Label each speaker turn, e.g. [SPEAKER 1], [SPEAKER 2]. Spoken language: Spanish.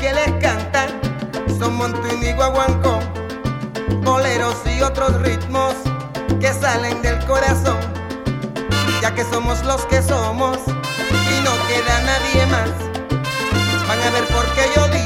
[SPEAKER 1] que les cantan son montuno y guaguancó, boleros y otros ritmos que salen del corazón, ya que somos los que somos y no queda nadie más. Van a ver por qué yo digo